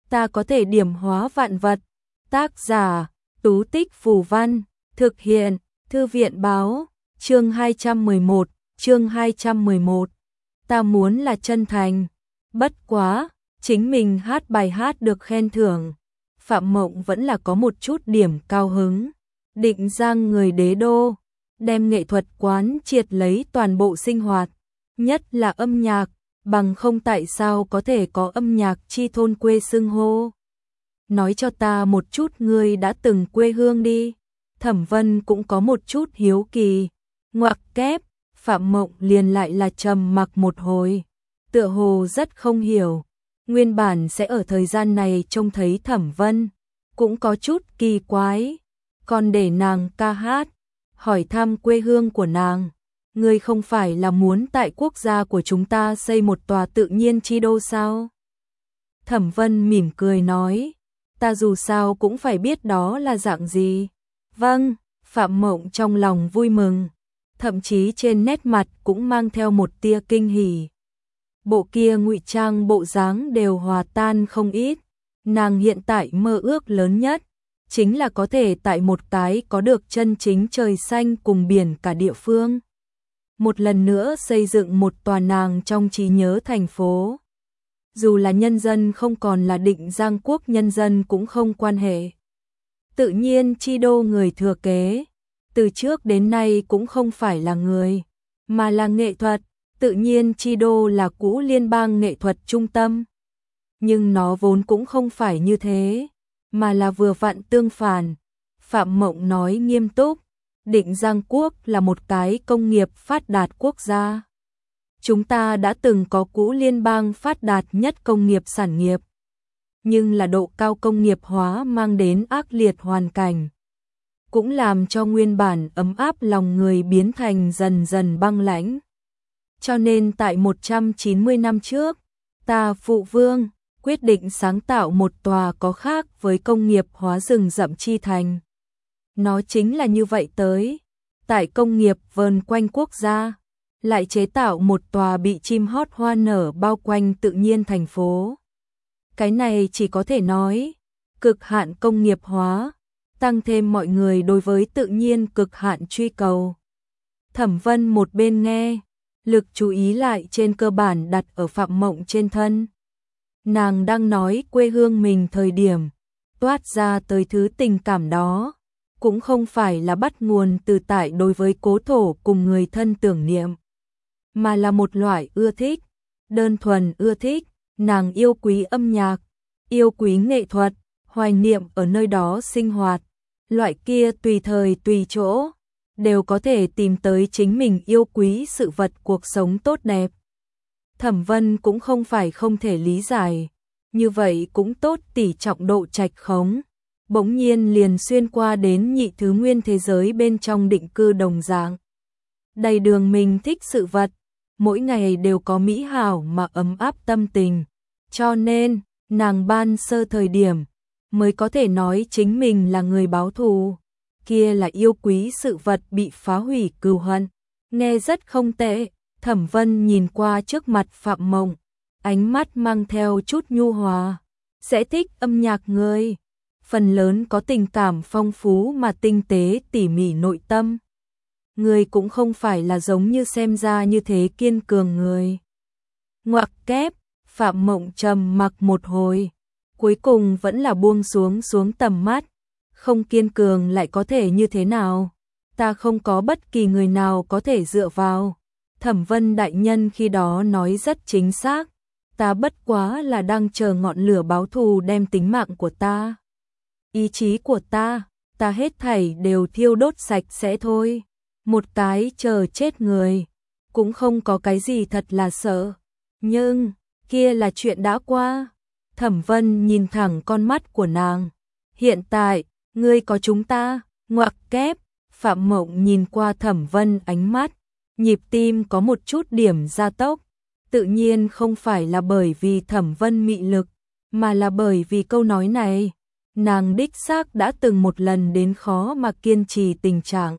ta có thể điểm hóa vạn vật. Tác giả, Tú Tích Phù Văn, thực hiện, Thư viện báo, chương 211, ta muốn là chân thành. Bất quá, chính mình hát bài hát được khen thưởng. Phạm Mộng vẫn là có một chút điểm cao hứng. Định Giang người đế đô, đem nghệ thuật quán triệt lấy toàn bộ sinh hoạt, nhất là âm nhạc, bằng không tại sao có thể có âm nhạc chi thôn quê xưng hô. Nói cho ta một chút ngươi đã từng quê hương đi. Thẩm Vân cũng có một chút hiếu kỳ. Ngoặc kép, Phạm Mộng liền lại là trầm mặc một hồi, tựa hồ rất không hiểu. Nguyên bản sẽ ở thời gian này trông thấy Thẩm Vân, cũng có chút kỳ quái. Còn để nàng ca hát, hỏi thăm quê hương của nàng. Ngươi không phải là muốn tại quốc gia của chúng ta xây một tòa tự nhiên chi đô sao? Thẩm Vân mỉm cười nói, ta dù sao cũng phải biết đó là dạng gì. Vâng, Phạm Mộng trong lòng vui mừng, thậm chí trên nét mặt cũng mang theo một tia kinh hỉ. Bộ kia ngụy trang bộ dáng đều hòa tan không ít. Nàng hiện tại mơ ước lớn nhất chính là có thể tại một cái có được chân chính trời xanh cùng biển cả địa phương, một lần nữa xây dựng một tòa nàng trong trí nhớ thành phố. Dù là nhân dân không còn là Định Giang quốc nhân dân cũng không quan hệ. Tự nhiên chi đô người thừa kế, từ trước đến nay cũng không phải là người, mà là nghệ thuật. Tự nhiên chi đô là cũ liên bang nghệ thuật trung tâm. Nhưng nó vốn cũng không phải như thế, mà là vừa vặn tương phản. Phạm Mộng nói nghiêm túc, Định Giang quốc là một cái công nghiệp phát đạt quốc gia. Chúng ta đã từng có cũ liên bang phát đạt nhất công nghiệp sản nghiệp, nhưng là độ cao công nghiệp hóa mang đến ác liệt hoàn cảnh, cũng làm cho nguyên bản ấm áp lòng người biến thành dần dần băng lãnh. Cho nên tại 190 năm trước, ta phụ vương quyết định sáng tạo một tòa có khác với công nghiệp hóa rừng rậm chi thành. Nó chính là như vậy tới, tại công nghiệp vờn quanh quốc gia, lại chế tạo một tòa bị chim hót hoa nở bao quanh tự nhiên thành phố. Cái này chỉ có thể nói, cực hạn công nghiệp hóa, tăng thêm mọi người đối với tự nhiên cực hạn truy cầu. Thẩm Vân một bên nghe, lực chú ý lại trên cơ bản đặt ở Phạm Mộng trên thân. Nàng đang nói quê hương mình thời điểm, toát ra tới thứ tình cảm đó, cũng không phải là bắt nguồn từ tại đối với cố thổ cùng người thân tưởng niệm, mà là một loại ưa thích, đơn thuần ưa thích. Nàng yêu quý âm nhạc, yêu quý nghệ thuật, hoài niệm ở nơi đó sinh hoạt, loại kia tùy thời tùy chỗ đều có thể tìm tới chính mình yêu quý sự vật cuộc sống tốt đẹp. Thẩm Vân cũng không phải không thể lý giải, như vậy cũng tốt tỷ trọng độ trạch khống, bỗng nhiên liền xuyên qua đến nhị thứ nguyên thế giới bên trong định cư đồng dạng. Đầy đường mình thích sự vật, mỗi ngày đều có mỹ hảo mà ấm áp tâm tình, cho nên nàng ban sơ thời điểm mới có thể nói chính mình là người báo thù, kia là yêu quý sự vật bị phá hủy cừu hận. Nghe rất không tệ. Thẩm Vân nhìn qua trước mặt Phạm Mộng, ánh mắt mang theo chút nhu hòa. Sẽ thích âm nhạc người, phần lớn có tình cảm phong phú mà tinh tế tỉ mỉ nội tâm. Người cũng không phải là giống như xem ra như thế kiên cường người. Ngoặc kép, Phạm Mộng trầm mặc một hồi, cuối cùng vẫn là buông xuống tầm mắt. Không kiên cường lại có thể như thế nào? Ta không có bất kỳ người nào có thể dựa vào. Thẩm Vân đại nhân khi đó nói rất chính xác, ta bất quá là đang chờ ngọn lửa báo thù đem tính mạng của ta, ý chí của ta hết thảy đều thiêu đốt sạch sẽ thôi. Một cái chờ chết người, cũng không có cái gì thật là sợ, nhưng kia là chuyện đã qua. Thẩm Vân nhìn thẳng con mắt của nàng, hiện tại ngươi có chúng ta. Ngoặc kép, Phạm Mộng nhìn qua Thẩm Vân ánh mắt, nhịp tim có một chút điểm gia tốc, tự nhiên không phải là bởi vì Thẩm Vân mị lực, mà là bởi vì câu nói này. Nàng đích xác đã từng một lần đến khó mà kiên trì tình trạng.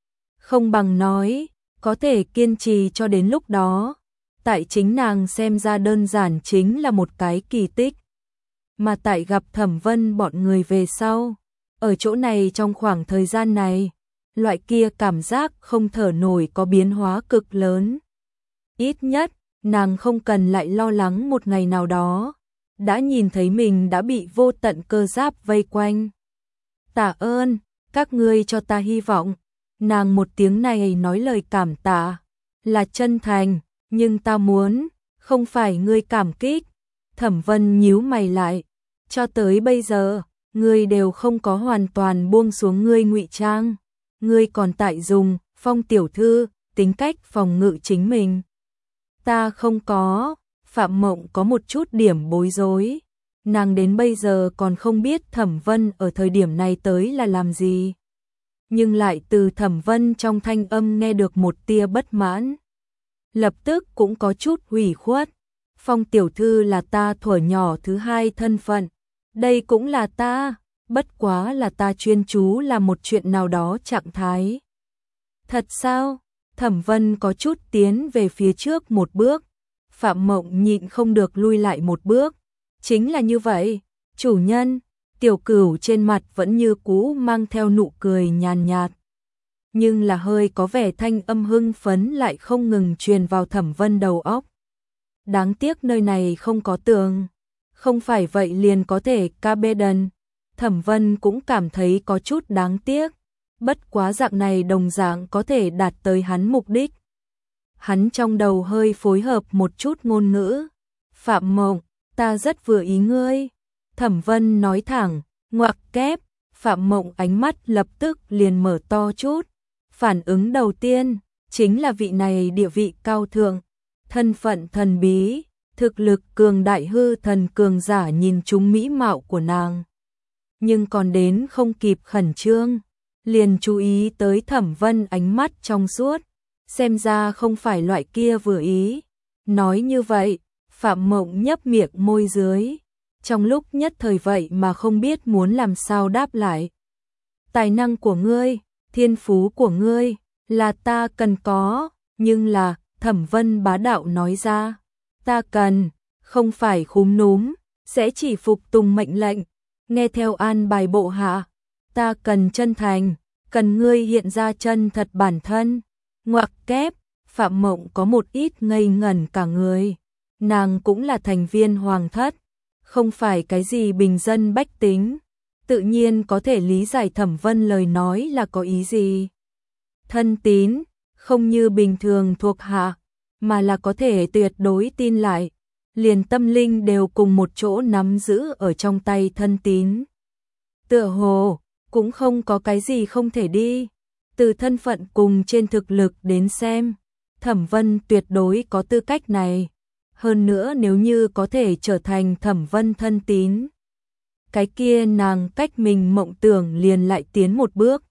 Không bằng nói, có thể kiên trì cho đến lúc đó, tại chính nàng xem ra đơn giản chính là một cái kỳ tích. mà tại gặp Thẩm Vân bọn người về sau. Ở chỗ này trong khoảng thời gian này, loại kia cảm giác không thở nổi có biến hóa cực lớn. Ít nhất, nàng không cần lại lo lắng một ngày nào đó, đã nhìn thấy mình đã bị vô tận cơ giáp vây quanh. Tạ ơn, các ngươi cho ta hy vọng. Nàng một tiếng này nói lời cảm tạ, là chân thành, nhưng ta muốn, không phải ngươi cảm kích. Thẩm Vân nhíu mày lại, cho tới bây giờ, ngươi đều không có hoàn toàn buông xuống ngươi ngụy trang. Ngươi còn tại dùng, Phong tiểu thư, tính cách phòng ngự chính mình. Ta không có, Phạm Mộng có một chút điểm bối rối. Nàng đến bây giờ còn không biết Thẩm Vân ở thời điểm này tới là làm gì. Nhưng lại từ Thẩm Vân trong thanh âm nghe được một tia bất mãn. Lập tức cũng có chút ủy khuất. Phong tiểu thư là ta thuở nhỏ thứ hai thân phận. Đây cũng là ta, bất quá là ta chuyên chú làm một chuyện nào đó trạng thái. Thật sao? Thẩm Vân có chút tiến về phía trước một bước. Phạm Mộng nhịn không được lui lại một bước. Chính là như vậy, chủ nhân. Tiểu Cửu trên mặt vẫn như cũ mang theo nụ cười nhàn nhạt. Nhưng là hơi có vẻ thanh âm hưng phấn lại không ngừng truyền vào Thẩm Vân đầu óc. Đáng tiếc nơi này không có tường. Không phải vậy liền có thể Cabeden. Thẩm Vân cũng cảm thấy có chút đáng tiếc. Bất quá dạng này đồng dạng có thể đạt tới hắn mục đích. Hắn trong đầu hơi phối hợp một chút ngôn ngữ. Phạm Mộng, ta rất vừa ý ngươi. Thẩm Vân nói thẳng, ngoặc kép. Phạm Mộng ánh mắt lập tức liền mở to chút. Phản ứng đầu tiên, chính là vị này địa vị cao thượng. Thân phận thần bí, thực lực cường đại hư thần cường giả nhìn chúng mỹ mạo của nàng. Nhưng còn đến không kịp khẩn trương, liền chú ý tới Thẩm Vân ánh mắt trong suốt, xem ra không phải loại kia vừa ý. Nói như vậy, Phạm Mộng nhấp miệng môi dưới, trong lúc nhất thời vậy mà không biết muốn làm sao đáp lại. Tài năng của ngươi, thiên phú của ngươi, là ta cần có, nhưng là, Thẩm Vân bá đạo nói ra, ta cần, không phải khúm núm, sẽ chỉ phục tùng mệnh lệnh, nghe theo an bài bộ hạ. Ta cần chân thành, cần ngươi hiện ra chân thật bản thân. Ngoặc kép, Phạm Mộng có một ít ngây ngẩn cả người. Nàng cũng là thành viên hoàng thất, không phải cái gì bình dân bách tính. Tự nhiên có thể lý giải Thẩm Vân lời nói là có ý gì. Thân tín, không như bình thường thuộc hạ, mà là có thể tuyệt đối tin lại. Liền tâm linh đều cùng một chỗ nắm giữ ở trong tay thân tín. Tựa hồ, cũng không có cái gì không thể đi. Từ thân phận cùng trên thực lực đến xem, Thẩm Vân tuyệt đối có tư cách này. Hơn nữa nếu như có thể trở thành Thẩm Vân thân tín, cái kia nàng cách mình mộng tưởng liền lại tiến một bước.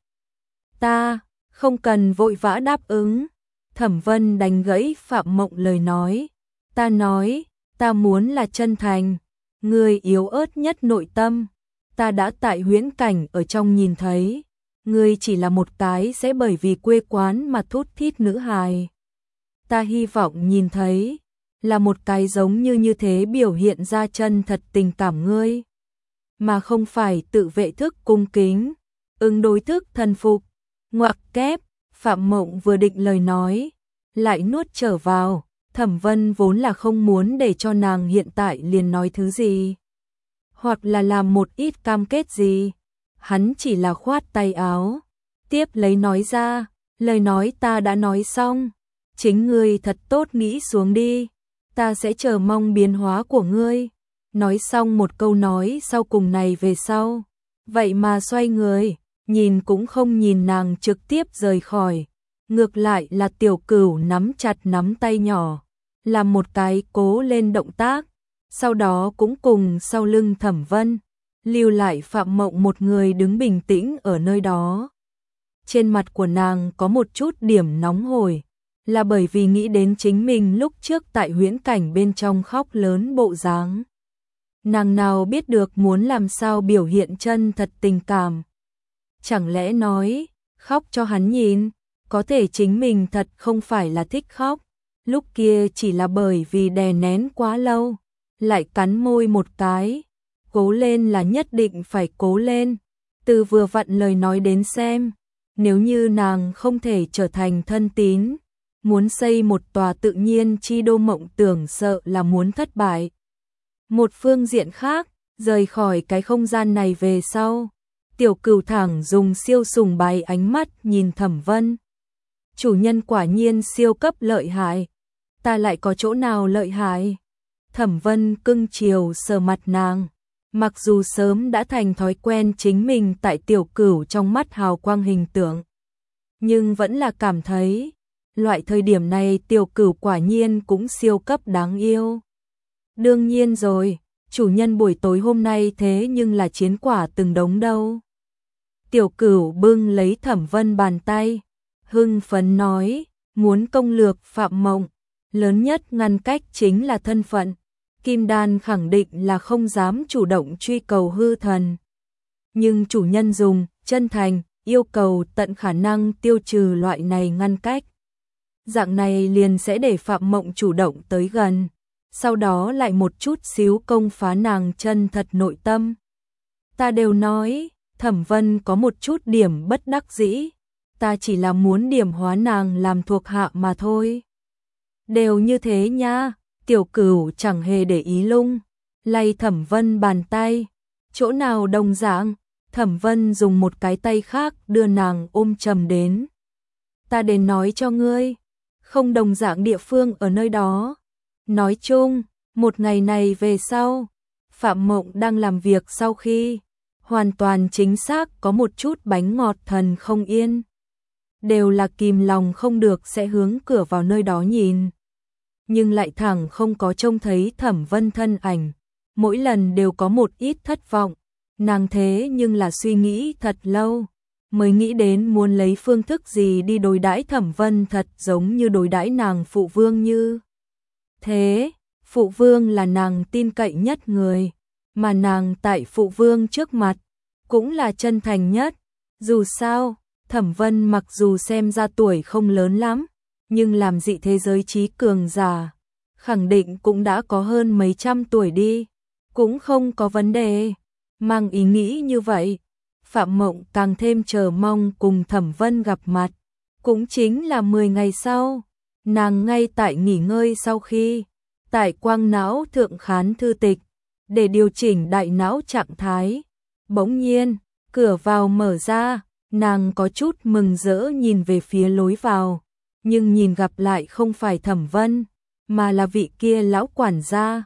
Ta, không cần vội vã đáp ứng. Thẩm Vân đánh gãy Phạm Mộng lời nói. Ta nói, ta muốn là chân thành. Ngươi yếu ớt nhất nội tâm, ta đã tại huyễn cảnh ở trong nhìn thấy. Ngươi chỉ là một cái sẽ bởi vì quê quán mà thút thít nữ hài. Ta hy vọng nhìn thấy, là một cái giống như thế biểu hiện ra chân thật tình cảm ngươi. Mà không phải tự vệ thức cung kính, ứng đối thức thần phục. Ngoặc kép, Phạm Mộng vừa định lời nói, lại nuốt trở vào. Thẩm Vân vốn là không muốn để cho nàng hiện tại liền nói thứ gì, hoặc là làm một ít cam kết gì. Hắn chỉ là khoát tay áo, tiếp lấy nói ra, lời nói ta đã nói xong, chính ngươi thật tốt nghĩ xuống đi, ta sẽ chờ mong biến hóa của ngươi. Nói xong một câu nói sau cùng này về sau, vậy mà xoay người, nhìn cũng không nhìn nàng trực tiếp rời khỏi. Ngược lại là Tiểu Cửu nắm chặt nắm tay nhỏ, làm một cái cố lên động tác, sau đó cũng cùng sau lưng Thẩm Vân, lưu lại Phạm Mộng một người đứng bình tĩnh ở nơi đó. Trên mặt của nàng có một chút điểm nóng hổi, là bởi vì nghĩ đến chính mình lúc trước tại huyễn cảnh bên trong khóc lớn bộ dáng. Nàng nào biết được muốn làm sao biểu hiện chân thật tình cảm. Chẳng lẽ nói, khóc cho hắn nhìn, có thể chính mình thật không phải là thích khóc, lúc kia chỉ là bởi vì đè nén quá lâu, lại cắn môi một cái, cố lên là nhất định phải cố lên. Từ vừa vặn lời nói đến xem, nếu như nàng không thể trở thành thân tín, muốn xây một tòa tự nhiên chi đô mộng tưởng sợ là muốn thất bại. Một phương diện khác, rời khỏi cái không gian này về sau, Tiểu Cửu thẳng dùng siêu sùng bái ánh mắt nhìn Thẩm Vân. Chủ nhân quả nhiên siêu cấp lợi hại, ta lại có chỗ nào lợi hại? Thẩm Vân cưng chiều sờ mặt nàng, mặc dù sớm đã thành thói quen chính mình tại Tiểu Cửu trong mắt hào quang hình tượng, nhưng vẫn là cảm thấy, loại thời điểm này Tiểu Cửu quả nhiên cũng siêu cấp đáng yêu. Đương nhiên rồi, chủ nhân buổi tối hôm nay thế nhưng là chiến quả từng đống đâu. Tiểu Cửu bưng lấy Thẩm Vân bàn tay, hưng phấn nói, muốn công lược Phạm Mộng, lớn nhất ngăn cách chính là thân phận. Kim Đan khẳng định là không dám chủ động truy cầu hư thần. Nhưng chủ nhân dùng, chân thành, yêu cầu tận khả năng tiêu trừ loại này ngăn cách. Dạng này liền sẽ để Phạm Mộng chủ động tới gần, sau đó lại một chút xíu công phá nàng chân thật nội tâm. Ta đều nói, Thẩm Vân có một chút điểm bất đắc dĩ, ta chỉ là muốn điểm hóa nàng làm thuộc hạ mà thôi. Đều như thế nha. Tiểu Cửu chẳng hề để ý lung, lay Thẩm Vân bàn tay, chỗ nào đồng dạng, Thẩm Vân dùng một cái tay khác đưa nàng ôm chầm đến. Ta đến nói cho ngươi, không đồng dạng địa phương ở nơi đó. Nói chung, một ngày này về sau, Phạm Mộng đang làm việc sau khi, hoàn toàn chính xác có một chút bánh ngọt thần không yên. Đều là kìm lòng không được sẽ hướng cửa vào nơi đó nhìn. Nhưng lại thẳng không có trông thấy Thẩm Vân thân ảnh, mỗi lần đều có một ít thất vọng, nàng thế nhưng là suy nghĩ thật lâu, mới nghĩ đến muốn lấy phương thức gì đi đối đãi Thẩm Vân thật giống như đối đãi nàng phụ vương như. Thế, phụ vương là nàng tin cậy nhất người, mà nàng tại phụ vương trước mặt, cũng là chân thành nhất, dù sao, Thẩm Vân mặc dù xem ra tuổi không lớn lắm, nhưng làm dị thế giới trí cường giả, khẳng định cũng đã có hơn mấy trăm tuổi đi, cũng không có vấn đề. Mang ý nghĩ như vậy, Phạm Mộng càng thêm chờ mong cùng Thẩm Vân gặp mặt, cũng chính là 10 ngày sau, nàng ngay tại nghỉ ngơi sau khi, tại quang não thượng khán thư tịch, để điều chỉnh đại não trạng thái. Bỗng nhiên, cửa vào mở ra, nàng có chút mừng rỡ nhìn về phía lối vào. Nhưng nhìn gặp lại không phải Thẩm Vân, mà là vị kia lão quản gia.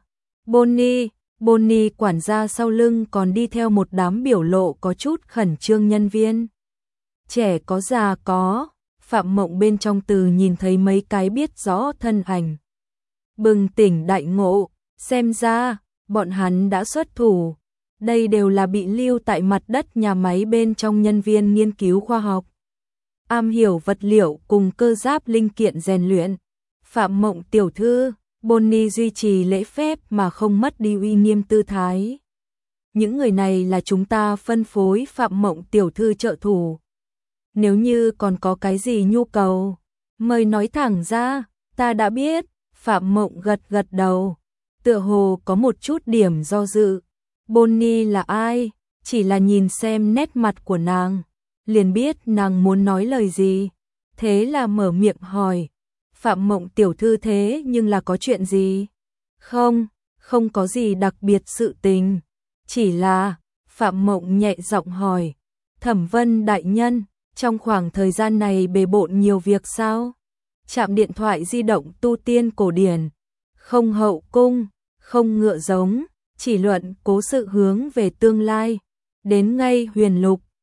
Bonnie quản gia sau lưng còn đi theo một đám biểu lộ có chút khẩn trương nhân viên. Trẻ có già có, Phạm Mộng bên trong từ nhìn thấy mấy cái biết rõ thân ảnh. Bừng tỉnh đại ngộ, xem ra, bọn hắn đã xuất thủ. Đây đều là bị lưu tại mặt đất nhà máy bên trong nhân viên nghiên cứu khoa học. Am hiểu vật liệu cùng cơ giáp linh kiện rèn luyện. Phạm Mộng tiểu thư, Bonnie duy trì lễ phép mà không mất đi uy nghiêm tư thái. Những người này là chúng ta phân phối Phạm Mộng tiểu thư trợ thủ. Nếu như còn có cái gì nhu cầu, mời nói thẳng ra, ta đã biết. Phạm Mộng gật gật đầu, tựa hồ có một chút điểm do dự. Bonnie là ai? Chỉ là nhìn xem nét mặt của nàng, liền biết nàng muốn nói lời gì. Thế là mở miệng hỏi, Phạm Mộng tiểu thư thế nhưng là có chuyện gì? Không có gì đặc biệt sự tình. Chỉ là, Phạm Mộng nhẹ giọng hỏi, Thẩm Vân đại nhân, trong khoảng thời gian này bề bộn nhiều việc sao? Chạm điện thoại di động tu tiên cổ điển, không hậu cung, không ngựa giống, chỉ luận cố sự hướng về tương lai, đến ngay huyền lục,